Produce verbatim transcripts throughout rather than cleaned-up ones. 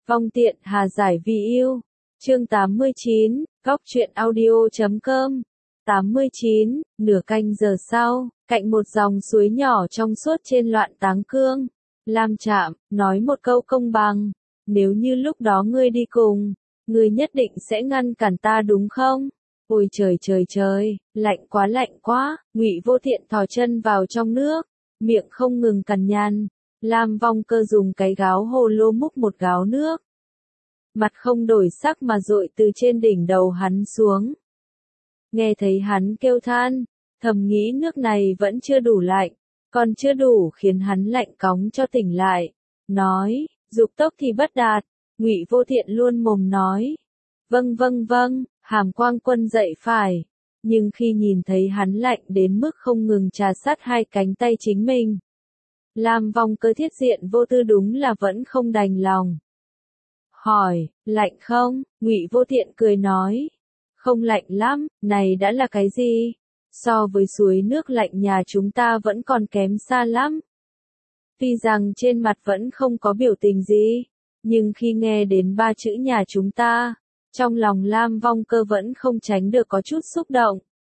Vong tiện hà giải vì yêu. Chương tám mươi chín, góc truyện audio chấm com. tám mươi chín, nửa canh giờ sau, cạnh một dòng suối nhỏ trong suốt trên loạn táng cương, Lam Trạm nói một câu công bằng, nếu như lúc đó ngươi đi cùng, ngươi nhất định sẽ ngăn cản ta đúng không? Ôi trời trời trời, lạnh quá lạnh quá, Ngụy Vô Tiện thò chân vào trong nước, miệng không ngừng cằn nhằn. Lam Vong Cơ dùng cái gáo hồ lô múc một gáo nước, mặt không đổi sắc mà dội từ trên đỉnh đầu hắn xuống. Nghe thấy hắn kêu than, thầm nghĩ nước này vẫn chưa đủ lạnh, còn chưa đủ khiến hắn lạnh cóng cho tỉnh lại. Nói, dục tốc thì bất đạt, Ngụy Vô Tiện luôn mồm nói. Vâng vâng vâng, Hàm Quang Quân dậy phải. Nhưng khi nhìn thấy hắn lạnh đến mức không ngừng trà sát hai cánh tay chính mình, Lam Vong Cơ thiết diện vô tư đúng là vẫn không đành lòng. Hỏi, lạnh không? Ngụy Vô Tiện cười nói. Không lạnh lắm, này đã là cái gì? So với suối nước lạnh nhà chúng ta vẫn còn kém xa lắm. Tuy rằng trên mặt vẫn không có biểu tình gì, nhưng khi nghe đến ba chữ nhà chúng ta, trong lòng Lam Vong Cơ vẫn không tránh được có chút xúc động.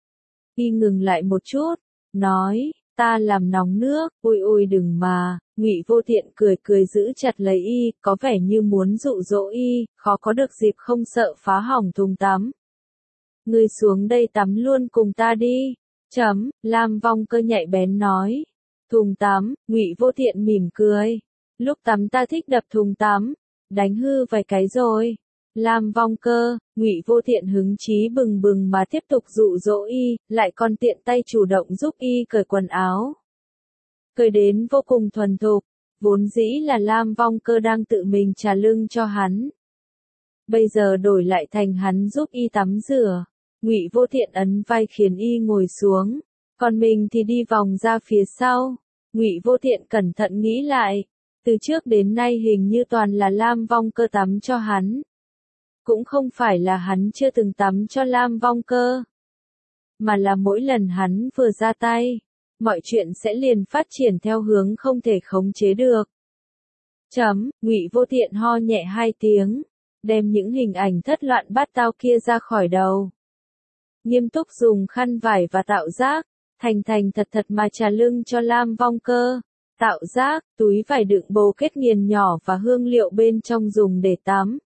Y ngừng lại một chút, nói, ta làm nóng nước, ôi ôi đừng mà. Ngụy Vô Tiện cười cười giữ chặt lấy y, có vẻ như muốn dụ dỗ y, khó có được dịp không sợ phá hỏng thùng tắm. Ngươi xuống đây tắm luôn cùng ta đi. Chấm, Lam Vong Cơ nhạy bén nói. Thùng tắm, Ngụy Vô Tiện mỉm cười. Lúc tắm ta thích đập thùng tắm, đánh hư vài cái rồi. Lam Vong Cơ, Ngụy Vô Tiện hứng chí bừng bừng mà tiếp tục dụ dỗ y, lại còn tiện tay chủ động giúp y cởi quần áo. Cởi đến vô cùng thuần thục, vốn dĩ là Lam Vong Cơ đang tự mình trà lưng cho hắn. Bây giờ đổi lại thành hắn giúp y tắm rửa. Ngụy Vô Tiện ấn vai khiến y ngồi xuống, còn mình thì đi vòng ra phía sau. Ngụy Vô Tiện cẩn thận nghĩ lại, từ trước đến nay hình như toàn là Lam Vong Cơ tắm cho hắn. Cũng không phải là hắn chưa từng tắm cho Lam Vong Cơ, mà là mỗi lần hắn vừa ra tay, mọi chuyện sẽ liền phát triển theo hướng không thể khống chế được. Chấm, Ngụy Vô Tiện ho nhẹ hai tiếng, đem những hình ảnh thất loạn bát tao kia ra khỏi đầu. Nghiêm túc dùng khăn vải và tạo giác, thành thành thật thật mà trà lưng cho Lam Vong Cơ. Tạo giác, túi vải đựng bồ kết nghiền nhỏ và hương liệu bên trong dùng để tắm.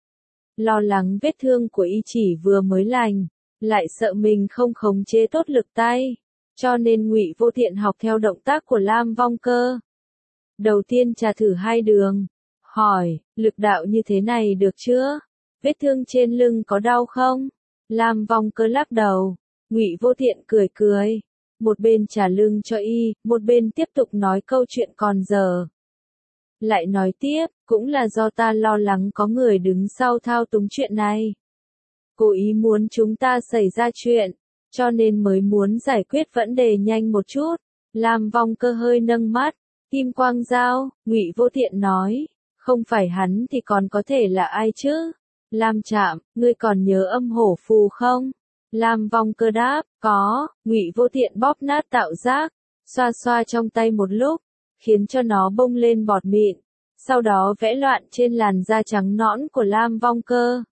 Lo lắng vết thương của y chỉ vừa mới lành, lại sợ mình không khống chế tốt lực tay, cho nên Ngụy Vô Tiện học theo động tác của Lam Vong Cơ. Đầu tiên trà thử hai đường, hỏi, lực đạo như thế này được chưa? Vết thương trên lưng có đau không? Lam Vong Cơ lắc đầu. Ngụy Vô Tiện cười cười, một bên trà lưng cho y, một bên tiếp tục nói câu chuyện còn dở. Lại nói tiếp, cũng là do ta lo lắng có người đứng sau thao túng chuyện này. Cố ý muốn chúng ta xảy ra chuyện, cho nên mới muốn giải quyết vấn đề nhanh một chút. Lam Vong Cơ hơi nâng mắt, Kim Quang Giao, Ngụy Vô Tiện nói, không phải hắn thì còn có thể là ai chứ? Lam Trạm, ngươi còn nhớ âm hổ phù không? Lam Vong Cơ đáp, có. Ngụy Vô Tiện bóp nát tạo giác, xoa xoa trong tay một lúc, khiến cho nó bông lên bọt mịn, sau đó vẽ loạn trên làn da trắng nõn của Lam Vong Cơ.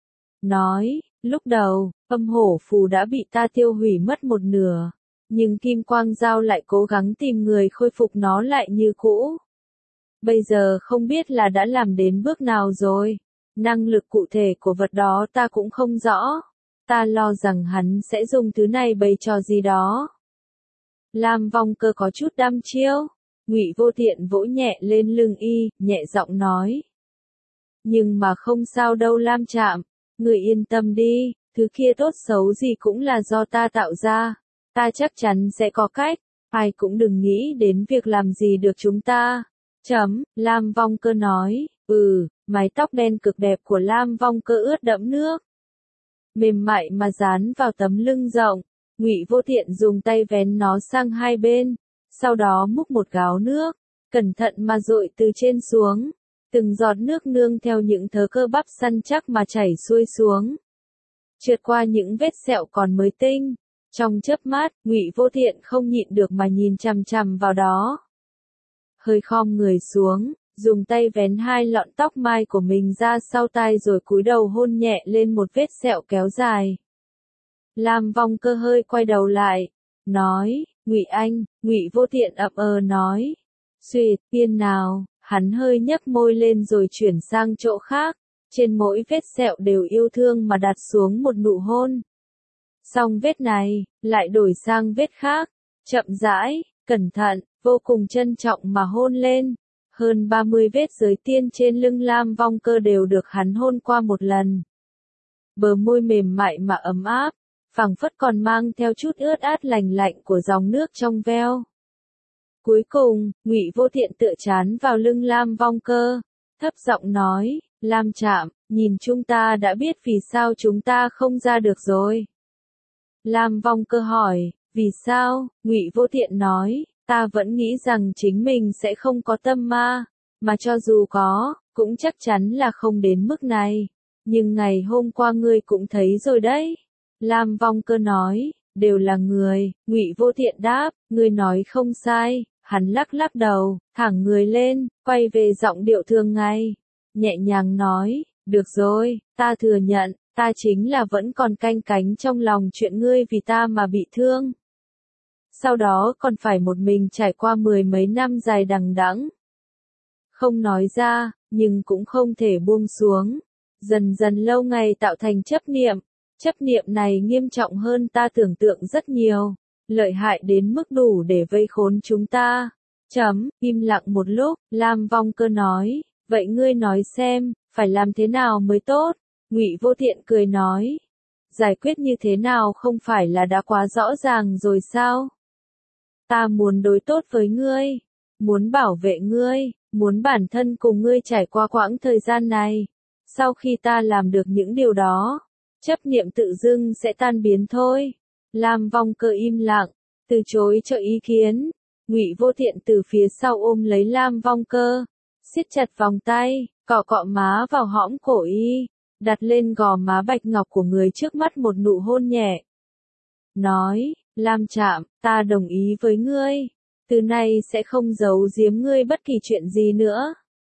Nói, lúc đầu, âm hổ phù đã bị ta tiêu hủy mất một nửa, nhưng Kim Quang Giao lại cố gắng tìm người khôi phục nó lại như cũ. Bây giờ không biết là đã làm đến bước nào rồi, năng lực cụ thể của vật đó ta cũng không rõ, ta lo rằng hắn sẽ dùng thứ này bày trò gì đó. Lam Vong Cơ có chút đăm chiêu. Ngụy Vô Tiện vỗ nhẹ lên lưng y, nhẹ giọng nói. Nhưng mà không sao đâu Lam Trạm, người yên tâm đi, thứ kia tốt xấu gì cũng là do ta tạo ra, ta chắc chắn sẽ có cách, ai cũng đừng nghĩ đến việc làm gì được chúng ta. Chấm, Lam Vong Cơ nói, ừ, mái tóc đen cực đẹp của Lam Vong Cơ ướt đẫm nước, mềm mại mà dán vào tấm lưng rộng. Ngụy Vô Tiện dùng tay vén nó sang hai bên, sau đó múc một gáo nước, cẩn thận mà dội từ trên xuống, từng giọt nước nương theo những thớ cơ bắp săn chắc mà chảy xuôi xuống, trượt qua những vết sẹo còn mới tinh. Trong chớp mắt, Ngụy Vô Tiện không nhịn được mà nhìn chằm chằm vào đó. Hơi khom người xuống, dùng tay vén hai lọn tóc mai của mình ra sau tai rồi cúi đầu hôn nhẹ lên một vết sẹo kéo dài. Lam Vong Cơ hơi quay đầu lại, nói, Ngụy Anh. Ngụy Vô Tiện ậm ờ nói, xuyệt, tiên nào, hắn hơi nhếch môi lên rồi chuyển sang chỗ khác, trên mỗi vết sẹo đều yêu thương mà đặt xuống một nụ hôn. Xong vết này, lại đổi sang vết khác, chậm rãi, cẩn thận, vô cùng trân trọng mà hôn lên. Hơn ba mươi vết giới tiên trên lưng Lam Vong Cơ đều được hắn hôn qua một lần. Bờ môi mềm mại mà ấm áp, phảng phất còn mang theo chút ướt át lành lạnh của dòng nước trong veo. Cuối cùng, Ngụy Vô Tiện tựa trán vào lưng Lam Vong Cơ, thấp giọng nói, Lam Trạm, nhìn chúng ta đã biết vì sao chúng ta không ra được rồi. Lam Vong Cơ hỏi, vì sao? Ngụy Vô Tiện nói, ta vẫn nghĩ rằng chính mình sẽ không có tâm ma, mà cho dù có, cũng chắc chắn là không đến mức này. Nhưng ngày hôm qua ngươi cũng thấy rồi đấy. Lam Vong Cơ nói, đều là người. Ngụy Vô Tiện đáp, ngươi nói không sai. Hắn lắc lắc đầu, thẳng người lên, quay về giọng điệu thường ngày, nhẹ nhàng nói, được rồi, ta thừa nhận, ta chính là vẫn còn canh cánh trong lòng chuyện ngươi vì ta mà bị thương. Sau đó còn phải một mình trải qua mười mấy năm dài đằng đẵng. Không nói ra, nhưng cũng không thể buông xuống. Dần dần lâu ngày tạo thành chấp niệm. Chấp niệm này nghiêm trọng hơn ta tưởng tượng rất nhiều. Lợi hại đến mức đủ để vây khốn chúng ta. Chấm, im lặng một lúc, Lam Vong Cơ nói, vậy ngươi nói xem, phải làm thế nào mới tốt? Ngụy Vô Tiện cười nói, giải quyết như thế nào không phải là đã quá rõ ràng rồi sao? Ta muốn đối tốt với ngươi, muốn bảo vệ ngươi, muốn bản thân cùng ngươi trải qua quãng thời gian này. Sau khi ta làm được những điều đó, chấp niệm tự dưng sẽ tan biến thôi. Lam Vong Cơ im lặng, từ chối cho ý kiến. Ngụy Vô Tiện từ phía sau ôm lấy Lam Vong Cơ, siết chặt vòng tay, cọ cọ má vào hõm cổ y, đặt lên gò má bạch ngọc của người trước mắt một nụ hôn nhẹ. Nói, Lam Trạm, ta đồng ý với ngươi, từ nay sẽ không giấu giếm ngươi bất kỳ chuyện gì nữa.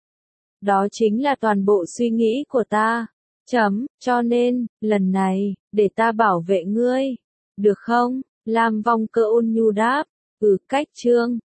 Đó chính là toàn bộ suy nghĩ của ta. Chấm, cho nên, lần này, để ta bảo vệ ngươi. Được không? Lam Vong Cơ ôn nhu đáp, ừ cách chương.